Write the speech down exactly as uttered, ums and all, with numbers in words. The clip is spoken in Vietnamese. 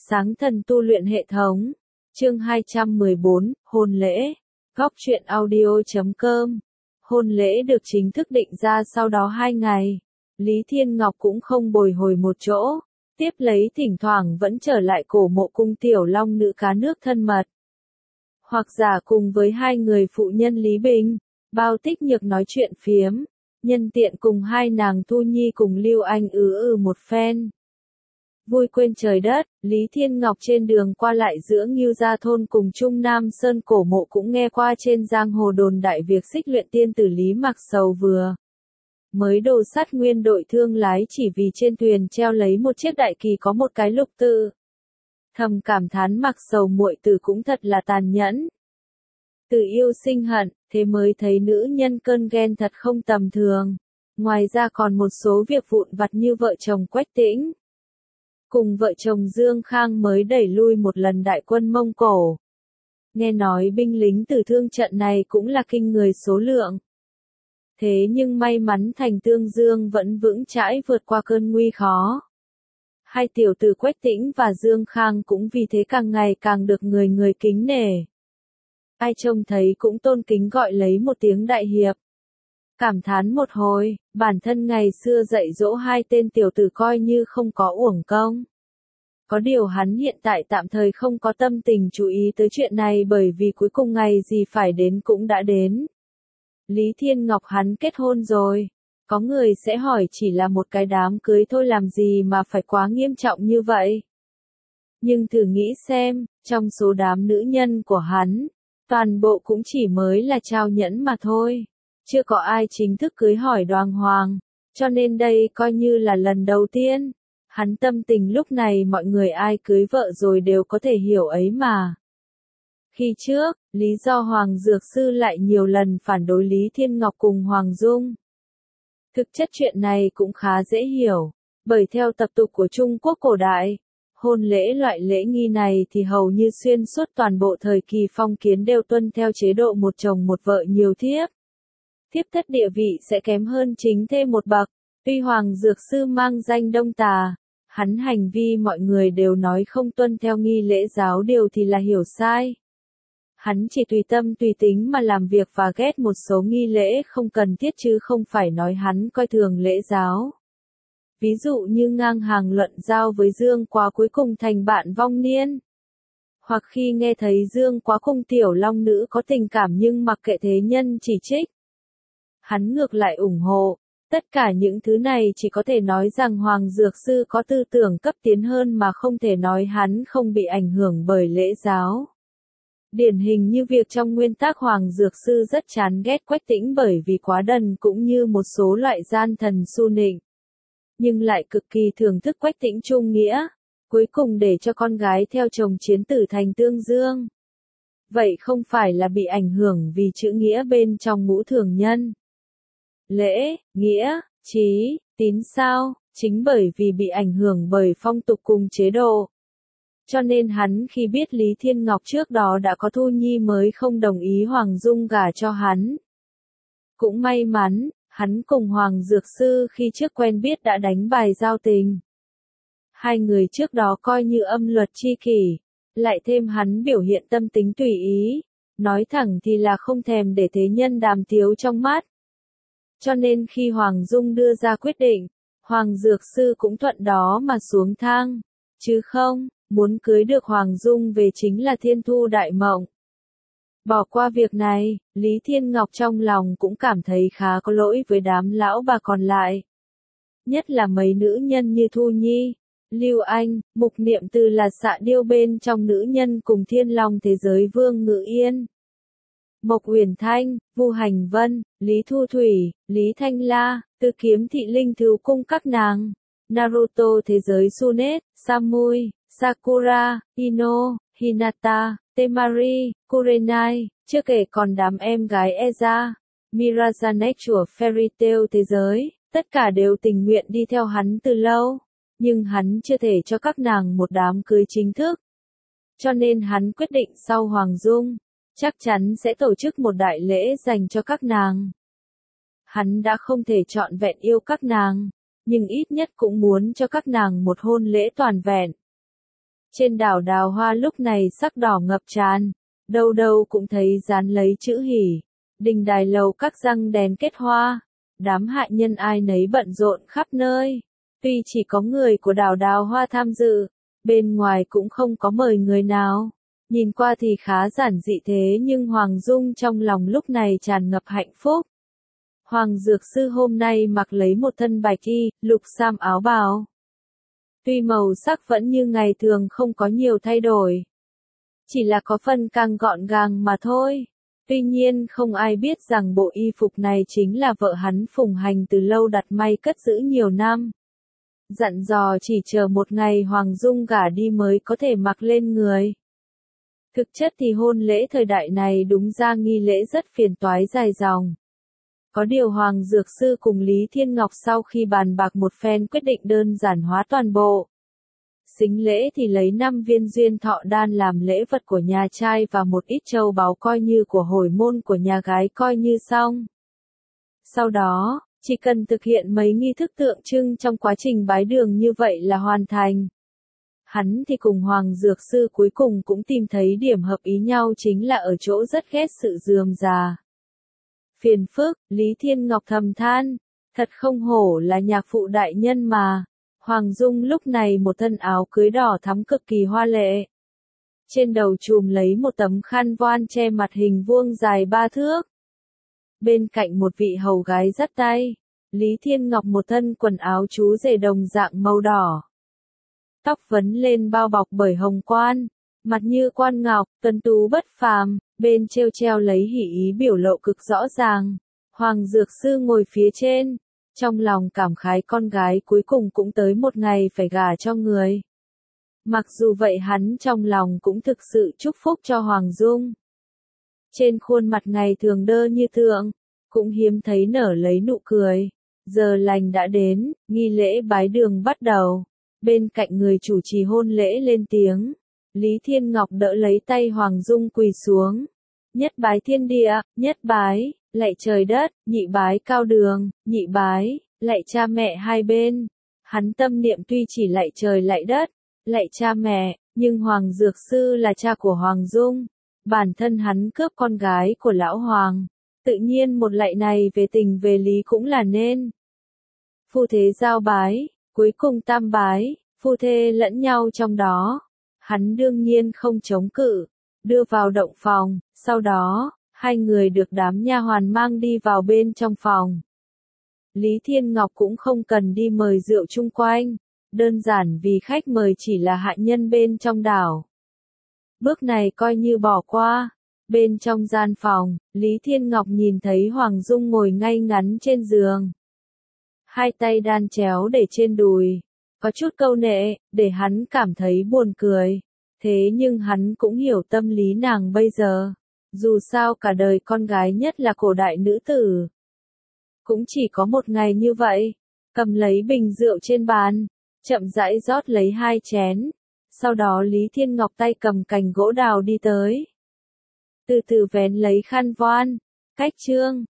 Sáng thần tu luyện hệ thống. Chương hai trăm mười bốn, hôn lễ. Góc truyện audio chấm com. Hôn lễ được chính thức định ra sau đó hai ngày. Lý Thiên Ngọc cũng không bồi hồi một chỗ. Tiếp lấy thỉnh thoảng vẫn trở lại cổ mộ cung tiểu long nữ cá nước thân mật. Hoặc giả cùng với hai người phụ nhân Lý Bình, Bao Tích Nhược nói chuyện phiếm. Nhân tiện cùng hai nàng Thu Nhi cùng Lưu Anh ứ ừ một phen. Vui quên trời đất, Lý Thiên Ngọc trên đường qua lại giữa Ngưu Gia Thôn cùng Trung Nam Sơn cổ mộ cũng nghe qua trên giang hồ đồn đại việc xích luyện tiên tử Lý Mặc Sầu vừa mới đồ sát nguyên đội thương lái chỉ vì trên thuyền treo lấy một chiếc đại kỳ có một cái lục tự. Thầm cảm thán Mặc Sầu muội tử cũng thật là tàn nhẫn. Từ yêu sinh hận, thế mới thấy nữ nhân cơn ghen thật không tầm thường. Ngoài ra còn một số việc vụn vặt như vợ chồng Quách Tĩnh. Cùng vợ chồng Dương Khang mới đẩy lui một lần đại quân Mông Cổ. Nghe nói binh lính tử thương trận này cũng là kinh người số lượng. Thế nhưng may mắn thành Tương Dương vẫn vững chãi vượt qua cơn nguy khó. Hai tiểu tử Quách Tĩnh và Dương Khang cũng vì thế càng ngày càng được người người kính nể. Ai trông thấy cũng tôn kính gọi lấy một tiếng đại hiệp. Cảm thán một hồi, bản thân ngày xưa dạy dỗ hai tên tiểu tử coi như không có uổng công. Có điều hắn hiện tại tạm thời không có tâm tình chú ý tới chuyện này bởi vì cuối cùng ngày gì phải đến cũng đã đến. Lý Thiên Ngọc hắn kết hôn rồi. Có người sẽ hỏi chỉ là một cái đám cưới thôi làm gì mà phải quá nghiêm trọng như vậy. Nhưng thử nghĩ xem, trong số đám nữ nhân của hắn, toàn bộ cũng chỉ mới là trao nhẫn mà thôi. Chưa có ai chính thức cưới hỏi đoàng hoàng, cho nên đây coi như là lần đầu tiên. Hắn tâm tình lúc này mọi người ai cưới vợ rồi đều có thể hiểu ấy mà. Khi trước, lý do Hoàng Dược Sư lại nhiều lần phản đối Lý Thiên Ngọc cùng Hoàng Dung. Thực chất chuyện này cũng khá dễ hiểu, bởi theo tập tục của Trung Quốc cổ đại, hôn lễ loại lễ nghi này thì hầu như xuyên suốt toàn bộ thời kỳ phong kiến đều tuân theo chế độ một chồng một vợ nhiều thiếp. Thiếp thất địa vị sẽ kém hơn chính thê một bậc. Tuy Hoàng Dược Sư mang danh Đông Tà, hắn hành vi mọi người đều nói không tuân theo nghi lễ giáo điều thì là hiểu sai. Hắn chỉ tùy tâm tùy tính mà làm việc và ghét một số nghi lễ không cần thiết chứ không phải nói hắn coi thường lễ giáo. Ví dụ như ngang hàng luận giao với Dương Quá cuối cùng thành bạn vong niên. Hoặc khi nghe thấy Dương Quá cùng tiểu long nữ có tình cảm nhưng mặc kệ thế nhân chỉ trích. Hắn ngược lại ủng hộ. Tất cả những thứ này chỉ có thể nói rằng Hoàng Dược Sư có tư tưởng cấp tiến hơn mà không thể nói hắn không bị ảnh hưởng bởi lễ giáo. Điển hình như việc trong nguyên tắc Hoàng Dược Sư rất chán ghét Quách Tĩnh bởi vì quá đần cũng như một số loại gian thần su nịnh. Nhưng lại cực kỳ thưởng thức Quách Tĩnh trung nghĩa, cuối cùng để cho con gái theo chồng chiến tử thành Tương Dương. Vậy không phải là bị ảnh hưởng vì chữ nghĩa bên trong ngũ thường nhân. Lễ, nghĩa, trí, tín sao, chính bởi vì bị ảnh hưởng bởi phong tục cùng chế độ. Cho nên hắn khi biết Lý Thiên Ngọc trước đó đã có Thu Nhi mới không đồng ý Hoàng Dung gả cho hắn. Cũng may mắn, hắn cùng Hoàng Dược Sư khi trước quen biết đã đánh bài giao tình. Hai người trước đó coi như âm luật chi kỷ, lại thêm hắn biểu hiện tâm tính tùy ý, nói thẳng thì là không thèm để thế nhân đàm tiếu trong mắt. Cho nên khi Hoàng Dung đưa ra quyết định, Hoàng Dược Sư cũng thuận đó mà xuống thang. Chứ không, muốn cưới được Hoàng Dung về chính là thiên thu đại mộng. Bỏ qua việc này, Lý Thiên Ngọc trong lòng cũng cảm thấy khá có lỗi với đám lão bà còn lại. Nhất là mấy nữ nhân như Thu Nhi, Lưu Anh, Mục Niệm Từ là xạ điêu bên trong nữ nhân cùng Thiên Long thế giới Vương Ngự Yên. Mộc Uyển Thanh, Vu Hành Vân, Lý Thu Thủy, Lý Thanh La, Tư Kiếm Thị Linh Thứ Cung các nàng, Naruto thế giới Sunet, Samui, Sakura, Ino, Hinata, Temari, Kurenai, chưa kể còn đám em gái Eza, Mirazanek của Fairy Tail thế giới, tất cả đều tình nguyện đi theo hắn từ lâu, nhưng hắn chưa thể cho các nàng một đám cưới chính thức. Cho nên hắn quyết định sau Hoàng Dung, chắc chắn sẽ tổ chức một đại lễ dành cho các nàng. Hắn đã không thể trọn vẹn yêu các nàng, nhưng ít nhất cũng muốn cho các nàng một hôn lễ toàn vẹn. Trên đảo Đào Hoa lúc này sắc đỏ ngập tràn, đâu đâu cũng thấy dán lấy chữ hỉ, đình đài lầu các răng đèn kết hoa, đám hạ nhân ai nấy bận rộn khắp nơi. Tuy chỉ có người của đảo Đào Hoa tham dự, bên ngoài cũng không có mời người nào. Nhìn qua thì khá giản dị thế nhưng Hoàng Dung trong lòng lúc này tràn ngập hạnh phúc. Hoàng Dược Sư hôm nay mặc lấy một thân bạch y, lục sam áo bào. Tuy màu sắc vẫn như ngày thường không có nhiều thay đổi. Chỉ là có phần càng gọn gàng mà thôi. Tuy nhiên không ai biết rằng bộ y phục này chính là vợ hắn Phùng Hành từ lâu đặt may cất giữ nhiều năm. Dặn dò chỉ chờ một ngày Hoàng Dung gả đi mới có thể mặc lên người. Thực chất thì hôn lễ thời đại này đúng ra nghi lễ rất phiền toái dài dòng. Có điều Hoàng Dược Sư cùng Lý Thiên Ngọc sau khi bàn bạc một phen quyết định đơn giản hóa toàn bộ. Sính lễ thì lấy năm viên duyên thọ đan làm lễ vật của nhà trai và một ít châu báu coi như của hồi môn của nhà gái coi như xong. Sau đó, chỉ cần thực hiện mấy nghi thức tượng trưng trong quá trình bái đường như vậy là hoàn thành. Hắn thì cùng Hoàng Dược Sư cuối cùng cũng tìm thấy điểm hợp ý nhau chính là ở chỗ rất ghét sự rườm rà. Phiền phức, Lý Thiên Ngọc thầm than, thật không hổ là nhạc phụ đại nhân mà. Hoàng Dung lúc này một thân áo cưới đỏ thắm cực kỳ hoa lệ. Trên đầu trùm lấy một tấm khăn voan che mặt hình vuông dài ba thước. Bên cạnh một vị hầu gái dắt tay, Lý Thiên Ngọc một thân quần áo chú rể đồng dạng màu đỏ. Tóc vấn lên bao bọc bởi hồng quan, mặt như quan ngọc, tuấn tú bất phàm, bên treo treo lấy hỉ ý biểu lộ cực rõ ràng. Hoàng Dược Sư ngồi phía trên, trong lòng cảm khái con gái cuối cùng cũng tới một ngày phải gả cho người. Mặc dù vậy hắn trong lòng cũng thực sự chúc phúc cho Hoàng Dung. Trên khuôn mặt ngày thường đơ như tượng, cũng hiếm thấy nở lấy nụ cười. Giờ lành đã đến, nghi lễ bái đường bắt đầu. Bên cạnh người chủ trì hôn lễ lên tiếng. Lý Thiên Ngọc đỡ lấy tay Hoàng Dung quỳ xuống. Nhất bái thiên địa, nhất bái, lạy trời đất, nhị bái cao đường, nhị bái, lạy cha mẹ hai bên. Hắn tâm niệm tuy chỉ lạy trời lạy đất, lạy cha mẹ, nhưng Hoàng Dược Sư là cha của Hoàng Dung. Bản thân hắn cướp con gái của lão Hoàng. Tự nhiên một lạy này về tình về lý cũng là nên. Phu thế giao bái, cuối cùng tam bái, phu thê lẫn nhau trong đó. Hắn đương nhiên không chống cự, đưa vào động phòng, sau đó, hai người được đám nha hoàn mang đi vào bên trong phòng. Lý Thiên Ngọc cũng không cần đi mời rượu chung quanh, đơn giản vì khách mời chỉ là hạ nhân bên trong đảo. Bước này coi như bỏ qua. Bên trong gian phòng, Lý Thiên Ngọc nhìn thấy Hoàng Dung ngồi ngay ngắn trên giường. Hai tay đan chéo để trên đùi, có chút câu nệ, để hắn cảm thấy buồn cười. Thế nhưng hắn cũng hiểu tâm lý nàng bây giờ. Dù sao cả đời con gái nhất là cổ đại nữ tử. Cũng chỉ có một ngày như vậy. Cầm lấy bình rượu trên bàn, chậm rãi rót lấy hai chén. Sau đó Lý Thiên Ngọc tay cầm cành gỗ đào đi tới. Từ từ vén lấy khăn voan, cách trương,